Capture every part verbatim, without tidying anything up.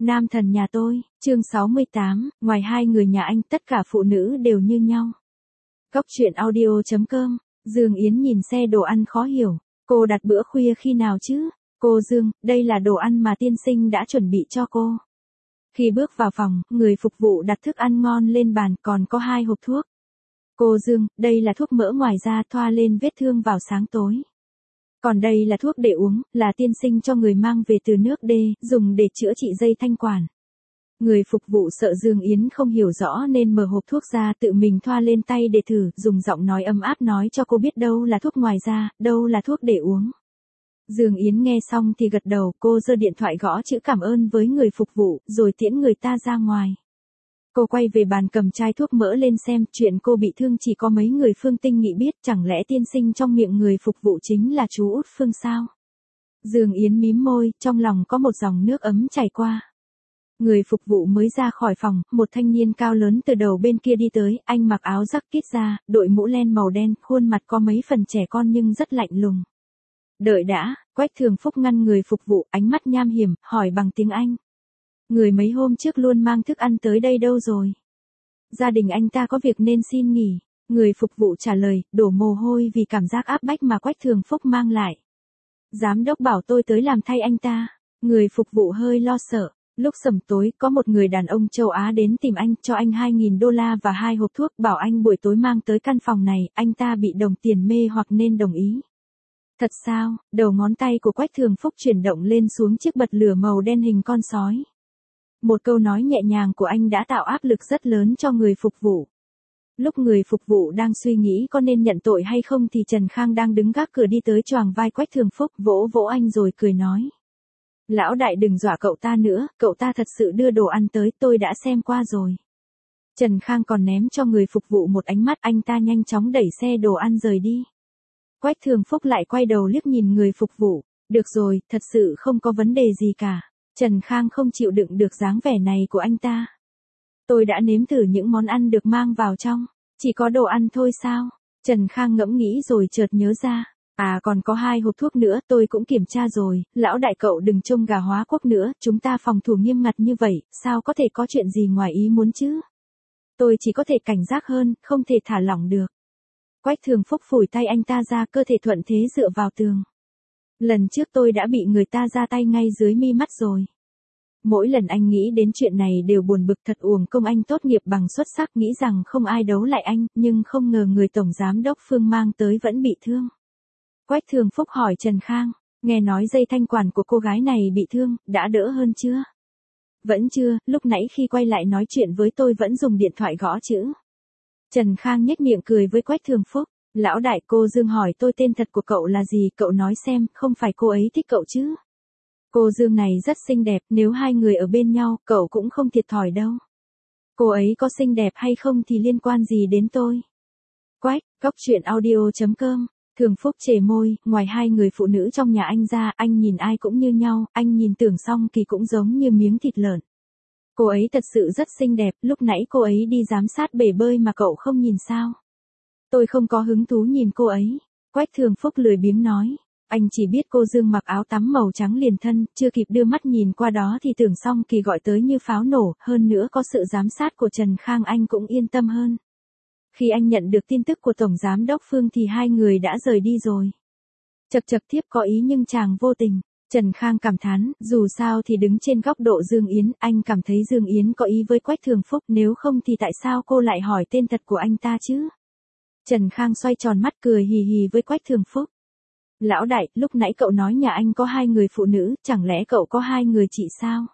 Nam thần nhà tôi, chương sáu mươi tám, ngoài hai người nhà anh tất cả phụ nữ đều như nhau. Góc truyện audio chấm com, Dương Yến nhìn xe đồ ăn khó hiểu, cô đặt bữa khuya khi nào chứ? Cô Dương, đây là đồ ăn mà tiên sinh đã chuẩn bị cho cô. Khi bước vào phòng, người phục vụ đặt thức ăn ngon lên bàn còn có hai hộp thuốc. Cô Dương, đây là thuốc mỡ ngoài da thoa lên vết thương vào sáng tối. Còn đây là thuốc để uống, là tiên sinh cho người mang về từ nước đê, dùng để chữa trị dây thanh quản. Người phục vụ sợ Dương Yến không hiểu rõ nên mở hộp thuốc ra tự mình thoa lên tay để thử, dùng giọng nói ấm áp nói cho cô biết đâu là thuốc ngoài da, đâu là thuốc để uống. Dương Yến nghe xong thì gật đầu, cô giơ điện thoại gõ chữ cảm ơn với người phục vụ, rồi tiễn người ta ra ngoài. Cô quay về bàn cầm chai thuốc mỡ lên xem, chuyện cô bị thương chỉ có mấy người Phương Tinh Nghị biết, chẳng lẽ tiên sinh trong miệng người phục vụ chính là chú Út Phương sao? Dương Yến mím môi, trong lòng có một dòng nước ấm chảy qua. Người phục vụ mới ra khỏi phòng, một thanh niên cao lớn từ đầu bên kia đi tới, anh mặc áo jacket da, đội mũ len màu đen, khuôn mặt có mấy phần trẻ con nhưng rất lạnh lùng. Đợi đã, Quách Thường Phúc ngăn người phục vụ, ánh mắt nham hiểm, hỏi bằng tiếng Anh. Người mấy hôm trước luôn mang thức ăn tới đây đâu rồi? Gia đình anh ta có việc nên xin nghỉ. Người phục vụ trả lời, đổ mồ hôi vì cảm giác áp bách mà Quách Thường Phúc mang lại. Giám đốc bảo tôi tới làm thay anh ta. Người phục vụ hơi lo sợ. Lúc sẩm tối, có một người đàn ông châu Á đến tìm anh, cho anh hai nghìn đô la và hai hộp thuốc, bảo anh buổi tối mang tới căn phòng này, anh ta bị đồng tiền mê hoặc nên đồng ý. Thật sao? Đầu ngón tay của Quách Thường Phúc chuyển động lên xuống chiếc bật lửa màu đen hình con sói. Một câu nói nhẹ nhàng của anh đã tạo áp lực rất lớn cho người phục vụ. Lúc người phục vụ đang suy nghĩ có nên nhận tội hay không thì Trần Khang đang đứng gác cửa đi tới choàng vai Quách Thường Phúc, vỗ vỗ anh rồi cười nói. Lão đại đừng dọa cậu ta nữa, cậu ta thật sự đưa đồ ăn tới, tôi đã xem qua rồi. Trần Khang còn ném cho người phục vụ một ánh mắt, anh ta nhanh chóng đẩy xe đồ ăn rời đi. Quách Thường Phúc lại quay đầu liếc nhìn người phục vụ. Được rồi, thật sự không có vấn đề gì cả. Trần Khang không chịu đựng được dáng vẻ này của anh ta. Tôi đã nếm thử những món ăn được mang vào trong. Chỉ có đồ ăn thôi sao? Trần Khang ngẫm nghĩ rồi chợt nhớ ra. À còn có hai hộp thuốc nữa, tôi cũng kiểm tra rồi. Lão đại cậu đừng trông gà hóa quốc nữa, chúng ta phòng thủ nghiêm ngặt như vậy, sao có thể có chuyện gì ngoài ý muốn chứ? Tôi chỉ có thể cảnh giác hơn, không thể thả lỏng được. Quách Thường Phúc phủi tay anh ta ra, cơ thể thuận thế dựa vào tường. Lần trước tôi đã bị người ta ra tay ngay dưới mi mắt rồi. Mỗi lần anh nghĩ đến chuyện này đều buồn bực, thật uổng công anh tốt nghiệp bằng xuất sắc, nghĩ rằng không ai đấu lại anh, nhưng không ngờ người tổng giám đốc Phương mang tới vẫn bị thương. Quách Thường Phúc hỏi Trần Khang, nghe nói dây thanh quản của cô gái này bị thương, đã đỡ hơn chưa? Vẫn chưa, lúc nãy khi quay lại nói chuyện với tôi vẫn dùng điện thoại gõ chữ. Trần Khang nhếch miệng cười với Quách Thường Phúc. Lão đại, cô Dương hỏi tôi tên thật của cậu là gì, cậu nói xem, không phải cô ấy thích cậu chứ? Cô Dương này rất xinh đẹp, nếu hai người ở bên nhau, cậu cũng không thiệt thòi đâu. Cô ấy có xinh đẹp hay không thì liên quan gì đến tôi? Quách, góc truyện audio chấm com. Thường Phúc chề môi, ngoài hai người phụ nữ trong nhà anh ra, anh nhìn ai cũng như nhau, anh nhìn Tưởng Song Kỳ cũng giống như miếng thịt lợn. Cô ấy thật sự rất xinh đẹp, lúc nãy cô ấy đi giám sát bể bơi mà cậu không nhìn sao? Tôi không có hứng thú nhìn cô ấy. Quách Thường Phúc lười biếng nói. Anh chỉ biết cô Dương mặc áo tắm màu trắng liền thân, chưa kịp đưa mắt nhìn qua đó thì Tưởng Song Kỳ gọi tới như pháo nổ, hơn nữa có sự giám sát của Trần Khang anh cũng yên tâm hơn. Khi anh nhận được tin tức của Tổng Giám Đốc Phương thì hai người đã rời đi rồi. Chật chật thiếp có ý nhưng chàng vô tình. Trần Khang cảm thán, dù sao thì đứng trên góc độ Dương Yến, anh cảm thấy Dương Yến có ý với Quách Thường Phúc, nếu không thì tại sao cô lại hỏi tên thật của anh ta chứ? Trần Khang xoay tròn mắt cười hì hì với Quách Thường Phúc. Lão đại, lúc nãy cậu nói nhà anh có hai người phụ nữ, chẳng lẽ cậu có hai người chị sao?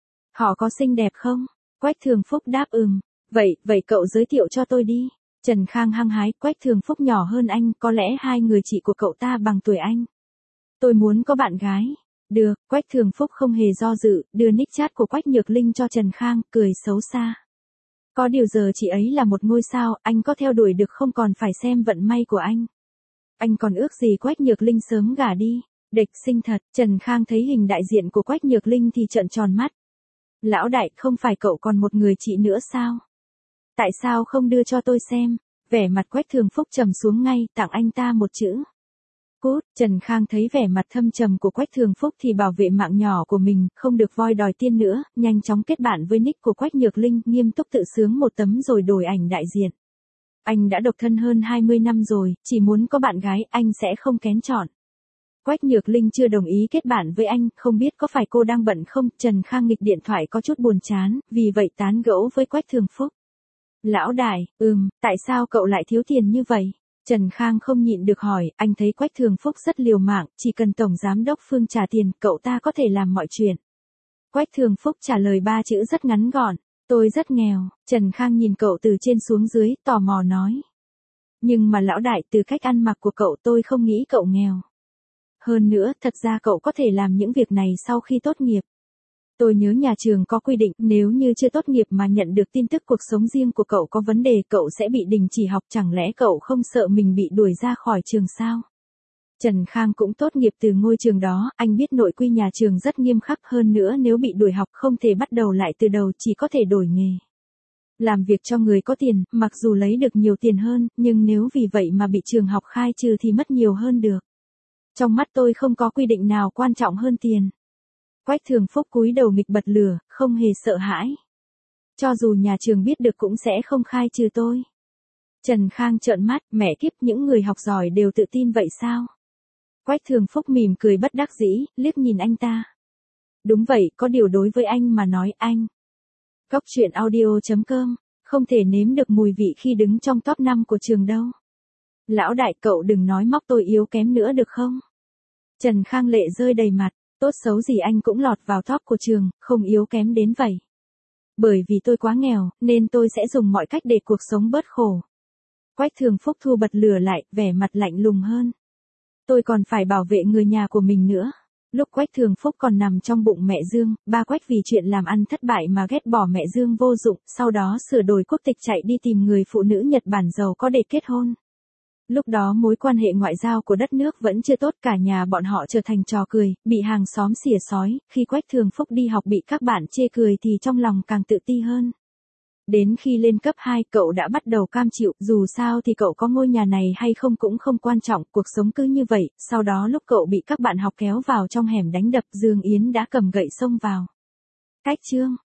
Họ có xinh đẹp không? Quách Thường Phúc đáp ừm. Vậy, vậy cậu giới thiệu cho tôi đi. Trần Khang hăng hái, Quách Thường Phúc nhỏ hơn anh, có lẽ hai người chị của cậu ta bằng tuổi anh. Tôi muốn có bạn gái. Được, Quách Thường Phúc không hề do dự, đưa nick chat của Quách Nhược Linh cho Trần Khang, cười xấu xa. Có điều giờ chị ấy là một ngôi sao, anh có theo đuổi được không còn phải xem vận may của anh. Anh còn ước gì Quách Nhược Linh sớm gả đi. Địch xinh thật, Trần Khang thấy hình đại diện của Quách Nhược Linh thì trợn tròn mắt. Lão đại, không phải cậu còn một người chị nữa sao? Tại sao không đưa cho tôi xem? Vẻ mặt Quách Thường Phúc trầm xuống ngay, tặng anh ta một chữ. Cút, Trần Khang thấy vẻ mặt thâm trầm của Quách Thường Phúc thì bảo vệ mạng nhỏ của mình, không được voi đòi tiên nữa, nhanh chóng kết bạn với nick của Quách Nhược Linh, nghiêm túc tự sướng một tấm rồi đổi ảnh đại diện. Anh đã độc thân hơn hai mươi năm rồi, chỉ muốn có bạn gái, anh sẽ không kén chọn. Quách Nhược Linh chưa đồng ý kết bạn với anh, không biết có phải cô đang bận không, Trần Khang nghịch điện thoại có chút buồn chán, vì vậy tán gẫu với Quách Thường Phúc. Lão đại, ừm, tại sao cậu lại thiếu tiền như vậy? Trần Khang không nhịn được hỏi, anh thấy Quách Thường Phúc rất liều mạng, chỉ cần Tổng Giám đốc Phương trả tiền, cậu ta có thể làm mọi chuyện. Quách Thường Phúc trả lời ba chữ rất ngắn gọn, tôi rất nghèo. Trần Khang nhìn cậu từ trên xuống dưới, tò mò nói. Nhưng mà lão đại, từ cách ăn mặc của cậu tôi không nghĩ cậu nghèo. Hơn nữa, thật ra cậu có thể làm những việc này sau khi tốt nghiệp. Tôi nhớ nhà trường có quy định, nếu như chưa tốt nghiệp mà nhận được tin tức cuộc sống riêng của cậu có vấn đề, cậu sẽ bị đình chỉ học, chẳng lẽ cậu không sợ mình bị đuổi ra khỏi trường sao? Trần Khang cũng tốt nghiệp từ ngôi trường đó, anh biết nội quy nhà trường rất nghiêm khắc, hơn nữa nếu bị đuổi học không thể bắt đầu lại từ đầu, chỉ có thể đổi nghề. Làm việc cho người có tiền, mặc dù lấy được nhiều tiền hơn, nhưng nếu vì vậy mà bị trường học khai trừ thì mất nhiều hơn được. Trong mắt tôi không có quy định nào quan trọng hơn tiền. Quách Thường Phúc cúi đầu nghịch bật lửa, không hề sợ hãi. Cho dù nhà trường biết được cũng sẽ không khai trừ tôi. Trần Khang trợn mắt, mẹ kiếp, những người học giỏi đều tự tin vậy sao? Quách Thường Phúc mỉm cười bất đắc dĩ, liếc nhìn anh ta. Đúng vậy, có điều đối với anh mà nói, anh. Cóc truyện audio chấm com, không thể nếm được mùi vị khi đứng trong top năm của trường đâu. Lão đại, cậu đừng nói móc tôi yếu kém nữa được không? Trần Khang lệ rơi đầy mặt, tốt xấu gì anh cũng lọt vào top của trường, không yếu kém đến vậy. Bởi vì tôi quá nghèo, nên tôi sẽ dùng mọi cách để cuộc sống bớt khổ. Quách Thường Phúc thu bật lửa lại, vẻ mặt lạnh lùng hơn. Tôi còn phải bảo vệ người nhà của mình nữa. Lúc Quách Thường Phúc còn nằm trong bụng mẹ Dương, ba Quách vì chuyện làm ăn thất bại mà ghét bỏ mẹ Dương vô dụng, sau đó sửa đổi quốc tịch chạy đi tìm người phụ nữ Nhật Bản giàu có để kết hôn. Lúc đó mối quan hệ ngoại giao của đất nước vẫn chưa tốt, cả nhà bọn họ trở thành trò cười, bị hàng xóm xỉa xói, khi Quách Thường Phúc đi học bị các bạn chê cười thì trong lòng càng tự ti hơn. Đến khi lên cấp hai, cậu đã bắt đầu cam chịu, dù sao thì cậu có ngôi nhà này hay không cũng không quan trọng, cuộc sống cứ như vậy, sau đó lúc cậu bị các bạn học kéo vào trong hẻm đánh đập, Dương Yến đã cầm gậy xông vào. Cách chương